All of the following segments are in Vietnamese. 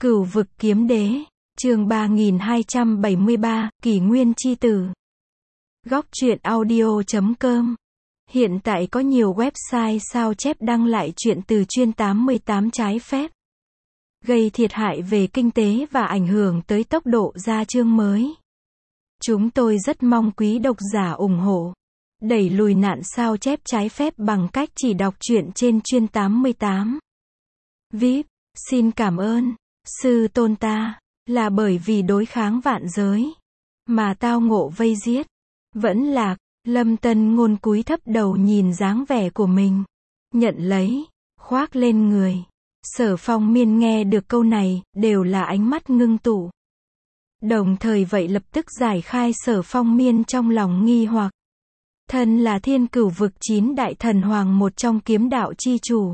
Cửu vực kiếm đế, chương 3273, Kỷ Nguyên chi tử. Góc truyện audio.com. Hiện tại có nhiều website sao chép đăng lại truyện từ chuyên 88 trái phép, gây thiệt hại về kinh tế và ảnh hưởng tới tốc độ ra chương mới. Chúng tôi rất mong quý độc giả ủng hộ, đẩy lùi nạn sao chép trái phép bằng cách chỉ đọc truyện trên chuyên 88. VIP, xin cảm ơn, sư tôn ta, là bởi vì đối kháng vạn giới, mà tao ngộ vây giết, vẫn lạc. Lâm Tân Ngôn cúi thấp đầu nhìn dáng vẻ của mình, nhận lấy, khoác lên người. Sở Phong Miên nghe được câu này, đều là ánh mắt ngưng tụ. Đồng thời vậy lập tức giải khai Sở Phong Miên trong lòng nghi hoặc. Thân là Thiên Cửu vực 9 đại thần hoàng một trong kiếm đạo chi chủ,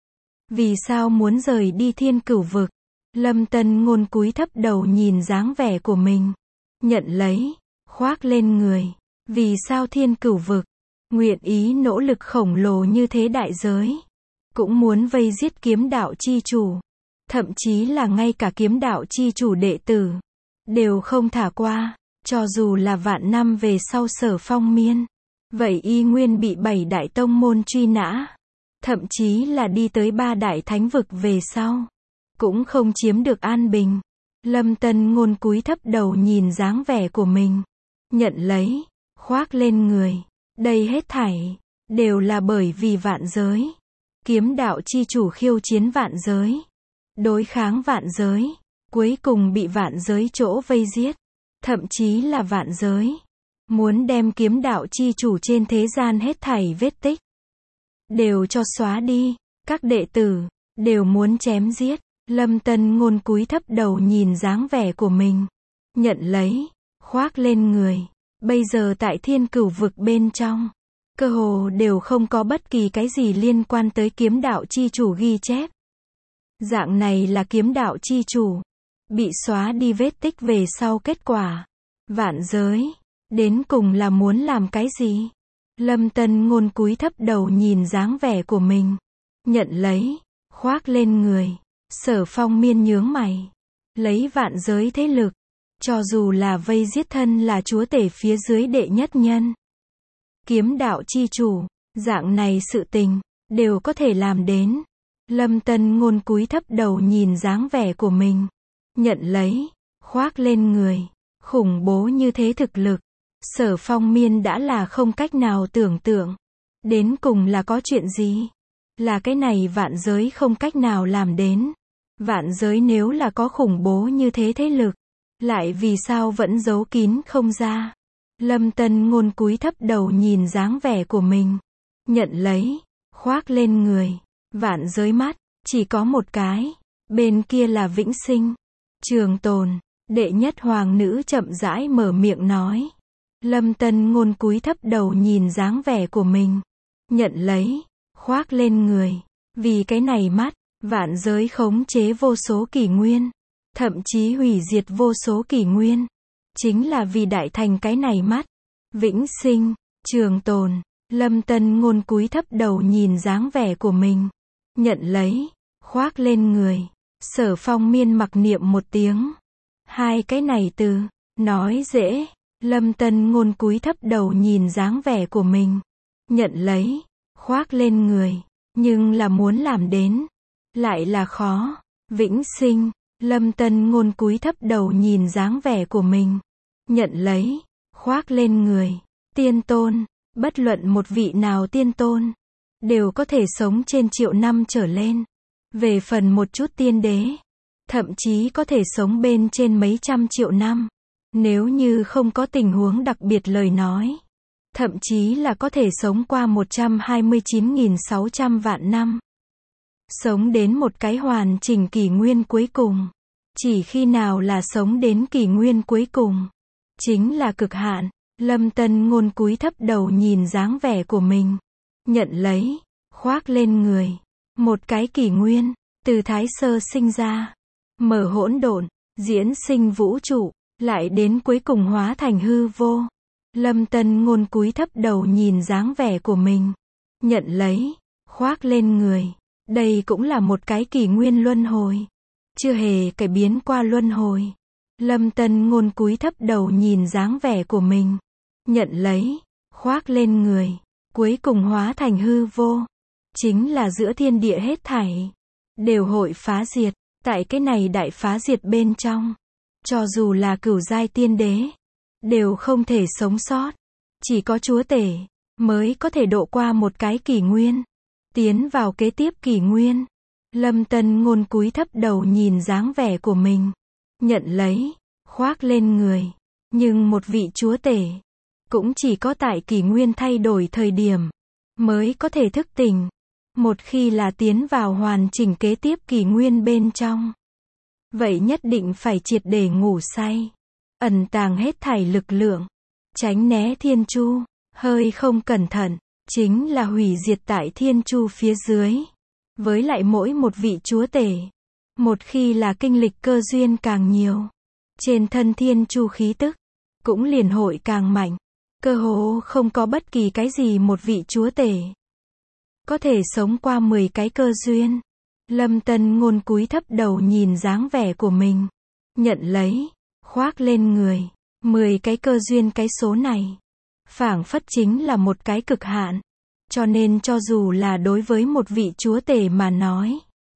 vì sao muốn rời đi Thiên Cửu vực? Lâm Tân Ngôn cúi thấp đầu nhìn dáng vẻ của mình, nhận lấy, khoác lên người. Vì sao Thiên Cửu vực nguyện ý nỗ lực khổng lồ như thế đại giới, cũng muốn vây giết kiếm đạo chi chủ, thậm chí là ngay cả kiếm đạo chi chủ đệ tử đều không thả qua, cho dù là vạn năm về sau Sở Phong Miên, vậy y nguyên bị 7 đại tông môn truy nã, thậm chí là đi tới 3 đại thánh vực về sau, cũng không chiếm được an bình. Lâm Tân Ngôn cúi thấp đầu nhìn dáng vẻ của mình, nhận lấy, khoác lên người. Đây hết thảy đều là bởi vì vạn giới. Kiếm đạo chi chủ khiêu chiến vạn giới, đối kháng vạn giới, cuối cùng bị vạn giới chỗ vây giết, thậm chí là vạn giới muốn đem kiếm đạo chi chủ trên thế gian hết thảy vết tích đều cho xóa đi, các đệ tử đều muốn chém giết. Lâm Tân Ngôn cúi thấp đầu nhìn dáng vẻ của mình, nhận lấy, khoác lên người. Bây giờ tại Thiên Cửu vực bên trong, cơ hồ đều không có bất kỳ cái gì liên quan tới kiếm đạo chi chủ ghi chép. Dạng này là kiếm đạo chi chủ bị xóa đi vết tích về sau kết quả. Vạn giới đến cùng là muốn làm cái gì? Lâm Tân Ngôn cúi thấp đầu nhìn dáng vẻ của mình, nhận lấy, khoác lên người. Sở Phong Miên nhướng mày, lấy vạn giới thế lực, cho dù là vây giết thân là chúa tể phía dưới đệ nhất nhân, kiếm đạo chi chủ, dạng này sự tình đều có thể làm đến. Lâm Tân Ngôn cúi thấp đầu nhìn dáng vẻ của mình, nhận lấy, khoác lên người. Khủng bố như thế thực lực, Sở Phong Miên đã là không cách nào tưởng tượng. Đến cùng là có chuyện gì? Là cái này vạn giới không cách nào làm đến. Vạn giới nếu là có khủng bố như thế thế lực, lại vì sao vẫn giấu kín không ra? Lâm Tân Ngôn cúi thấp đầu nhìn dáng vẻ của mình, nhận lấy, khoác lên người. Vạn giới mắt chỉ có một cái, bên kia là vĩnh sinh, trường tồn. Đệ nhất hoàng nữ chậm rãi mở miệng nói. Lâm Tân Ngôn cúi thấp đầu nhìn dáng vẻ của mình, nhận lấy, khoác lên người. Vì cái này mắt, vạn giới khống chế vô số kỷ nguyên, thậm chí hủy diệt vô số kỷ nguyên, chính là vì đại thành cái này mắt. Vĩnh sinh, trường tồn. Lâm Tân Ngôn cúi thấp đầu nhìn dáng vẻ của mình, nhận lấy, khoác lên người. Sở Phong Miên mặc niệm một tiếng. Hai cái này từ, nói dễ. Lâm Tân Ngôn cúi thấp đầu nhìn dáng vẻ của mình, nhận lấy, khoác lên người. Nhưng là muốn làm đến, lại là khó. Vĩnh sinh. Lâm Tân Ngôn cúi thấp đầu nhìn dáng vẻ của mình, nhận lấy, khoác lên người. Tiên tôn, bất luận một vị nào tiên tôn, đều có thể sống trên 1.000.000 năm trở lên. Về phần một chút tiên đế, thậm chí có thể sống bên trên mấy trăm triệu năm. Nếu như không có tình huống đặc biệt lời nói, thậm chí là có thể sống qua 129.600 vạn năm. Sống đến một cái hoàn chỉnh kỷ nguyên cuối cùng. Chỉ khi nào là sống đến kỷ nguyên cuối cùng, chính là cực hạn. Lâm Tân Ngôn cúi thấp đầu nhìn dáng vẻ của mình, nhận lấy, khoác lên người. Một cái kỷ nguyên, từ Thái Sơ sinh ra, mở hỗn độn, diễn sinh vũ trụ, lại đến cuối cùng hóa thành hư vô. Lâm Tân Ngôn cúi thấp đầu nhìn dáng vẻ của mình, nhận lấy, khoác lên người. Đây cũng là một cái kỷ nguyên luân hồi. chưa hề cải biến qua luân hồi. Lâm Tân Ngôn cúi thấp đầu nhìn dáng vẻ của mình, nhận lấy, khoác lên người, cuối cùng hóa thành hư vô. Chính là giữa thiên địa hết thảy đều hội phá diệt, tại cái này đại phá diệt bên trong, cho dù là cửu giai tiên đế, đều không thể sống sót. Chỉ có chúa tể mới có thể độ qua một cái kỷ nguyên, tiến vào kế tiếp kỷ nguyên. Lâm Tân Ngôn cúi thấp đầu nhìn dáng vẻ của mình, nhận lấy, khoác lên người. Nhưng một vị chúa tể, cũng chỉ có tại kỷ nguyên thay đổi thời điểm, mới có thể thức tỉnh. Một khi là tiến vào hoàn chỉnh kế tiếp kỷ nguyên bên trong, vậy nhất định phải triệt để ngủ say, ẩn tàng hết thảy lực lượng, tránh né thiên chu, hơi không cẩn thận, chính là hủy diệt tại thiên chu phía dưới. Với lại mỗi một vị chúa tể, một khi là kinh lịch cơ duyên càng nhiều, trên thân thiên chu khí tức, cũng liền hội càng mạnh. Cơ hồ không có bất kỳ cái gì một vị chúa tể có thể sống qua 10 cái cơ duyên. Lâm Tân Ngôn cúi thấp đầu nhìn dáng vẻ của mình, nhận lấy, khoác lên người. 10 cái cơ duyên, cái số này phảng phất chính là một cái cực hạn. Cho nên cho dù là đối với một vị chúa tể mà nói,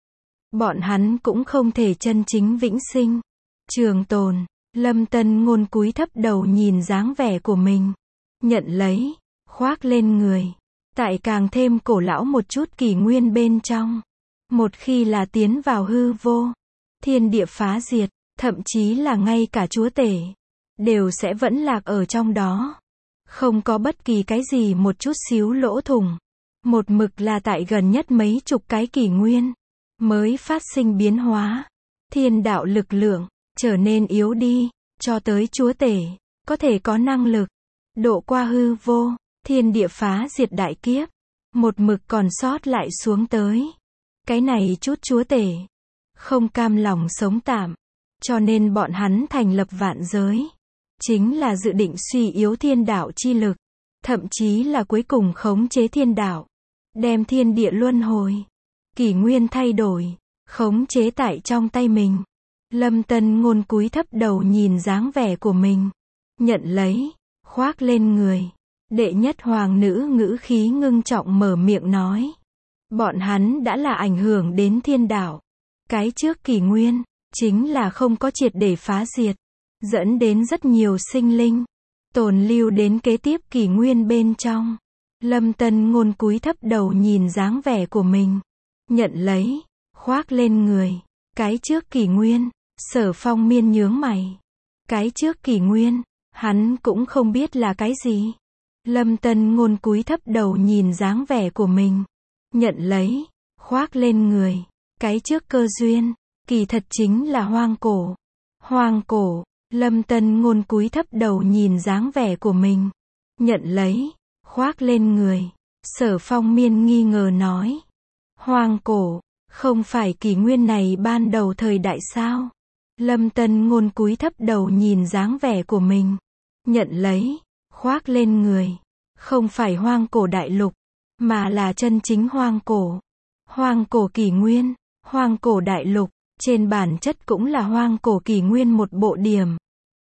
bọn hắn cũng không thể chân chính vĩnh sinh, trường tồn. Lâm Tân Ngôn cúi thấp đầu nhìn dáng vẻ của mình, nhận lấy, khoác lên người. Tại càng thêm cổ lão một chút kỷ nguyên bên trong, một khi là tiến vào hư vô, thiên địa phá diệt, thậm chí là ngay cả chúa tể đều sẽ vẫn lạc ở trong đó. Không có bất kỳ cái gì một chút xíu lỗ thủng. Một mực là tại gần nhất mấy chục cái kỷ nguyên mới phát sinh biến hóa. Thiên đạo lực lượng trở nên yếu đi, cho tới chúa tể có thể có năng lực độ qua hư vô, thiên địa phá diệt đại kiếp, một mực còn sót lại xuống tới. Cái này chút chúa tể không cam lòng sống tạm, cho nên bọn hắn thành lập vạn giới, chính là dự định suy yếu thiên đạo chi lực, thậm chí là cuối cùng khống chế thiên đạo, đem thiên địa luân hồi, kỷ nguyên thay đổi, khống chế tại trong tay mình. Lâm Tân Ngôn cúi thấp đầu nhìn dáng vẻ của mình, nhận lấy, khoác lên người. Đệ nhất hoàng nữ ngữ khí ngưng trọng mở miệng nói, bọn hắn đã là ảnh hưởng đến thiên đạo. Cái trước kỷ nguyên, chính là không có triệt để phá diệt, dẫn đến rất nhiều sinh linh tồn lưu đến kế tiếp kỷ nguyên bên trong. Lâm Tân Ngôn cúi thấp đầu nhìn dáng vẻ của mình, nhận lấy, khoác lên người. Cái trước kỷ nguyên, Sở Phong miên nhướng mày. Cái trước kỷ nguyên, hắn cũng không biết là cái gì. Lâm Tân Ngôn cúi thấp đầu nhìn dáng vẻ của mình, nhận lấy, khoác lên người. Cái trước cơ duyên, kỳ thật chính là hoang cổ. Hoang cổ. Lâm Tân Ngôn cúi thấp đầu nhìn dáng vẻ của mình, nhận lấy, khoác lên người. Sở Phong miên nghi ngờ nói, hoang cổ, không phải kỷ nguyên này ban đầu thời đại sao? Lâm Tân Ngôn cúi thấp đầu nhìn dáng vẻ của mình, nhận lấy, khoác lên người. Không phải hoang cổ đại lục, mà là chân chính hoang cổ. Hoang cổ kỷ nguyên, hoang cổ đại lục, trên bản chất cũng là hoang cổ kỷ nguyên một bộ điểm.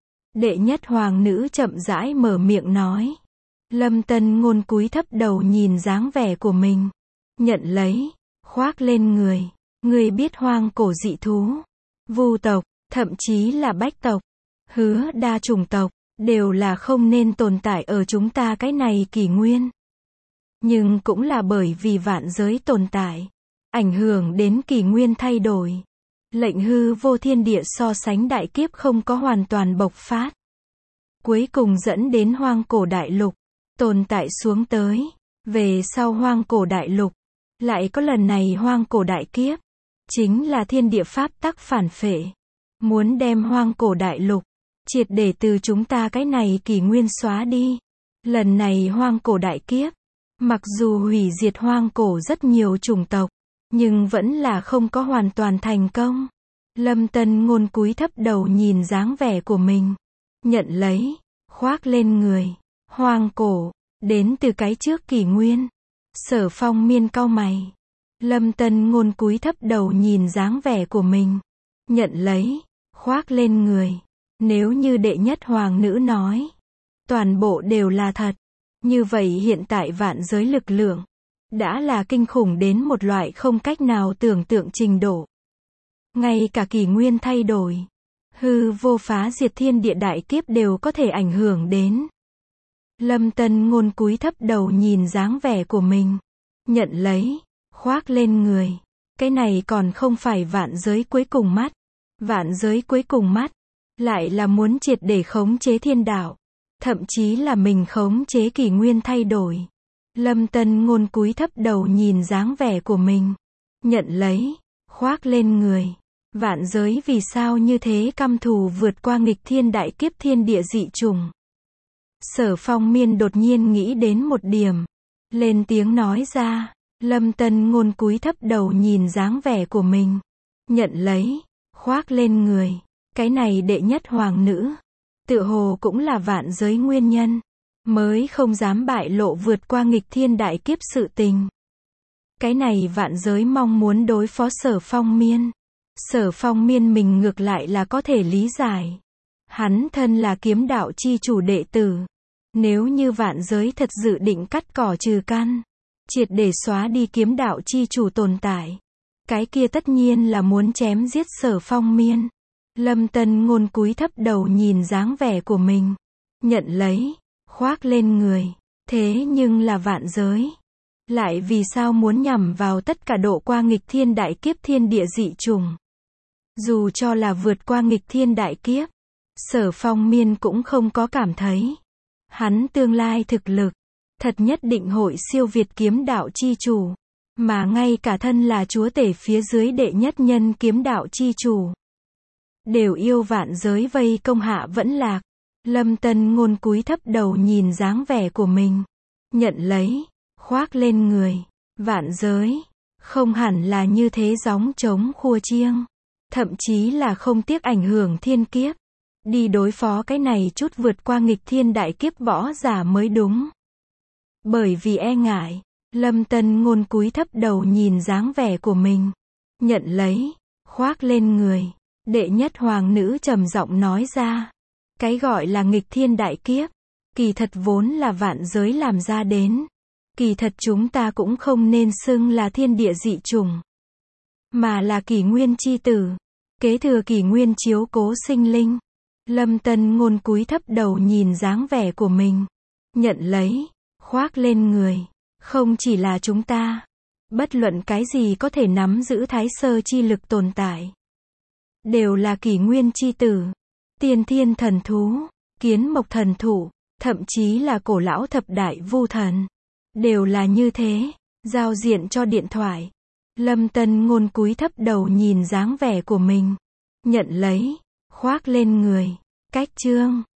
Đệ nhất hoàng nữ chậm rãi mở miệng nói. Lâm Tân Ngôn cúi thấp đầu nhìn dáng vẻ của mình, nhận lấy, khoác lên người. Người biết hoang cổ dị thú, vu tộc, thậm chí là bách tộc, hứa đa chủng tộc, đều là không nên tồn tại ở chúng ta cái này kỷ nguyên. Nhưng cũng là bởi vì vạn giới tồn tại, ảnh hưởng đến kỷ nguyên thay đổi. Lệnh hư vô thiên địa so sánh đại kiếp không có hoàn toàn bộc phát. Cuối cùng dẫn đến hoang cổ đại lục, tồn tại xuống tới. Về sau hoang cổ đại lục, lại có lần này hoang cổ đại kiếp. Chính là thiên địa pháp tắc phản phệ. Muốn đem hoang cổ đại lục triệt để từ chúng ta cái này kỷ nguyên xóa đi. Lần này hoang cổ đại kiếp, mặc dù hủy diệt hoang cổ rất nhiều chủng tộc, nhưng vẫn là không có hoàn toàn thành công. Lâm Tân Ngôn cúi thấp đầu nhìn dáng vẻ của mình, nhận lấy, khoác lên người. Hoang cổ, đến từ cái trước kỷ nguyên. Sở Phong miên cau mày. Lâm Tân Ngôn cúi thấp đầu nhìn dáng vẻ của mình, nhận lấy, khoác lên người. Nếu như đệ nhất hoàng nữ nói, toàn bộ đều là thật, như vậy hiện tại vạn giới lực lượng đã là kinh khủng đến một loại không cách nào tưởng tượng trình độ. Ngay cả kỷ nguyên thay đổi, hư vô phá diệt thiên địa đại kiếp đều có thể ảnh hưởng đến. Lâm Tân Ngôn cúi thấp đầu nhìn dáng vẻ của mình, nhận lấy, khoác lên người. Cái này còn không phải vạn giới cuối cùng mắt. Vạn giới cuối cùng mắt lại là muốn triệt để khống chế thiên đạo, thậm chí là mình khống chế kỷ nguyên thay đổi. Lâm Tân Ngôn cúi thấp đầu nhìn dáng vẻ của mình, nhận lấy, khoác lên người. Vạn giới vì sao như thế căm thù vượt qua nghịch thiên đại kiếp thiên địa dị trùng. Sở Phong Miên đột nhiên nghĩ đến một điểm, lên tiếng nói ra. Lâm Tân Ngôn cúi thấp đầu nhìn dáng vẻ của mình, nhận lấy, khoác lên người. Cái này đệ nhất hoàng nữ, tựa hồ cũng là vạn giới nguyên nhân, mới không dám bại lộ vượt qua nghịch thiên đại kiếp sự tình. Cái này vạn giới mong muốn đối phó Sở Phong Miên. Sở Phong Miên mình ngược lại là có thể lý giải. Hắn thân là kiếm đạo chi chủ đệ tử. Nếu như vạn giới thật dự định cắt cỏ trừ căn, triệt để xóa đi kiếm đạo chi chủ tồn tại, cái kia tất nhiên là muốn chém giết Sở Phong Miên. Lâm Tân Ngôn cúi thấp đầu nhìn dáng vẻ của mình, nhận lấy, khoác lên người. Thế nhưng là vạn giới lại vì sao muốn nhằm vào tất cả độ qua nghịch thiên đại kiếp thiên địa dị trùng? Dù cho là vượt qua nghịch thiên đại kiếp, Sở Phong Miên cũng không có cảm thấy hắn tương lai thực lực thật nhất định hội siêu việt kiếm đạo chi chủ, mà ngay cả thân là chúa tể phía dưới đệ nhất nhân kiếm đạo chi chủ đều yêu vạn giới vây công hạ vẫn lạc. Lâm Tân Ngôn cúi thấp đầu nhìn dáng vẻ của mình, nhận lấy, khoác lên người. Vạn giới không hẳn là như thế gióng trống khua chiêng, thậm chí là không tiếc ảnh hưởng thiên kiếp, đi đối phó cái này chút vượt qua nghịch thiên đại kiếp võ giả mới đúng. Bởi vì e ngại, Lâm Tân Ngôn cúi thấp đầu nhìn dáng vẻ của mình, nhận lấy, khoác lên người. Đệ nhất hoàng nữ trầm giọng nói ra, cái gọi là nghịch thiên đại kiếp, kỳ thật vốn là vạn giới làm ra đến. Kỳ thật chúng ta cũng không nên xưng là thiên địa dị trùng, mà là kỷ nguyên chi tử, kế thừa kỷ nguyên chiếu cố sinh linh. Lâm Tân Ngôn cúi thấp đầu nhìn dáng vẻ của mình, nhận lấy, khoác lên người. Không chỉ là chúng ta, bất luận cái gì có thể nắm giữ thái sơ chi lực tồn tại, đều là kỷ nguyên chi tử. Tiên thiên thần thú, kiến mộc thần thụ, thậm chí là cổ lão thập đại vu thần, đều là như thế. Giao diện cho điện thoại. Lâm Tân Ngôn cúi thấp đầu nhìn dáng vẻ của mình, nhận lấy, khoác lên người. Cách chương